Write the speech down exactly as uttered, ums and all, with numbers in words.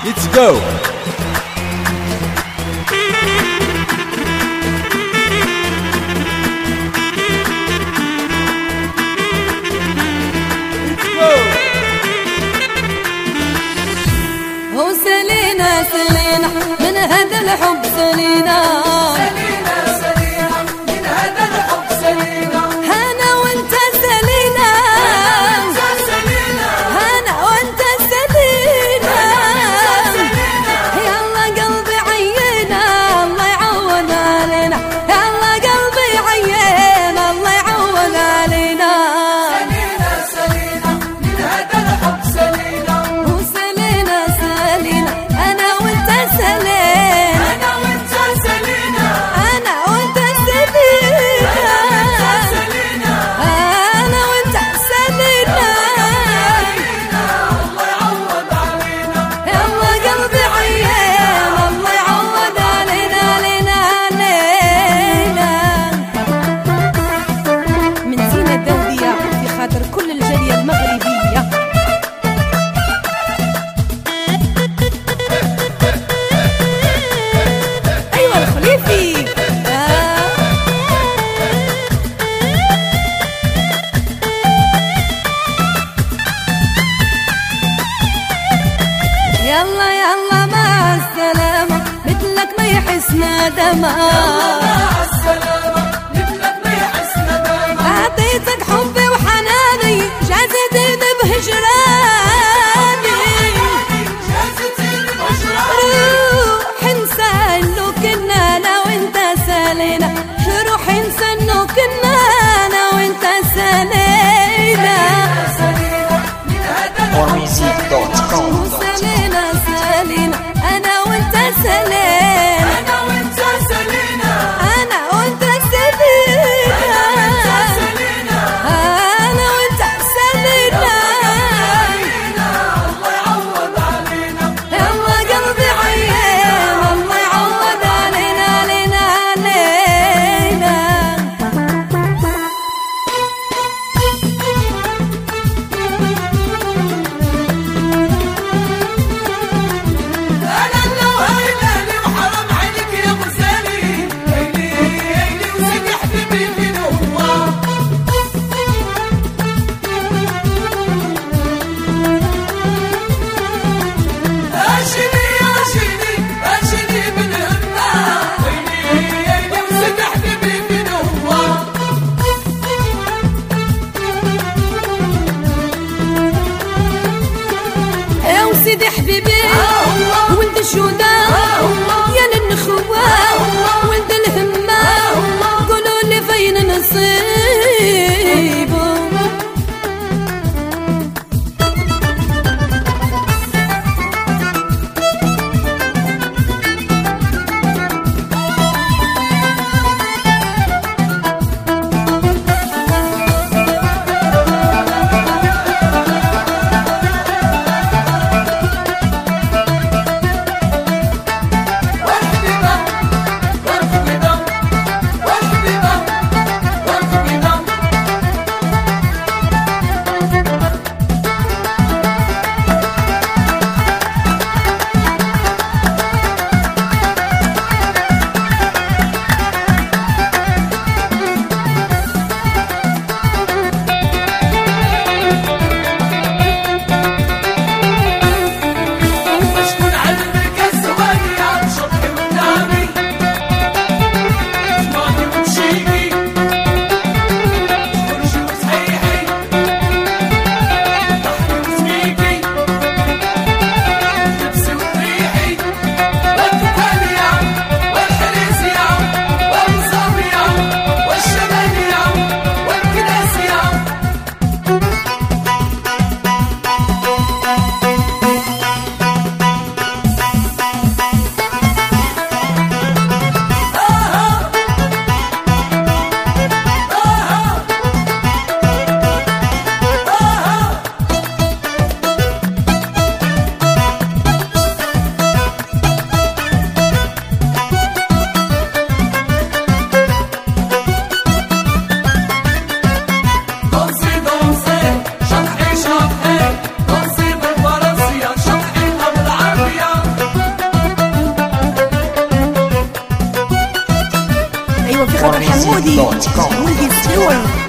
Let's go. هو سلينا سلينا من هذا الحب سلينا سلينا سلينا من هذا الحب سلينا أنا وأنت سلينا أنت سلينا أنا وأنت سلينا يلا قلبي عينا الله يعوض علينا يلا قلبي عينا الله يعوض علينا سلينا سلينا من هذا الحب سلينا وسلينا سلينا أنا وأنت سلينا أنا وأنت سلينا أنا وأنت سلينا أنا وأنت سلينا الله يعوض علينا يلا قلبي عيان الله يعوض علينا علينا علينا من زينة الدولية في خاطر كل الجالية المغربية. أيوة الخليفي آه. يلا يلا مع السلامة مثلك ما يحس ندمة مع السلامة مثلك ما يحس ندامة أعطيتك حبي وحناني جازتني بهجراني جازتني بهجراني روح انسى انه كنا انا وانت سالينا روح انسى انه كنا انا وانت سالينا سلينا من هذا الحب سالينا سالينا انا وانت سالينا أنا وأنت سلينا انا وانت سالينا انا وانت سالينا الله يعوض علينا يلا قلبي عيان الله يعوض علينا علينا علينا. أنا لو هيلالي وحرام عليك يا غزالي هيلي هيلي وسيدي حبيبي فين هو أشيني أشيني أشيني من همة هيلي هيلي وسيدي حبيبي فين هو يا وسيدي حبيبي ولد الشهداء يا للنخوة ولد الهمة قولوا لي فين نصيبه حمودي حمودي الصور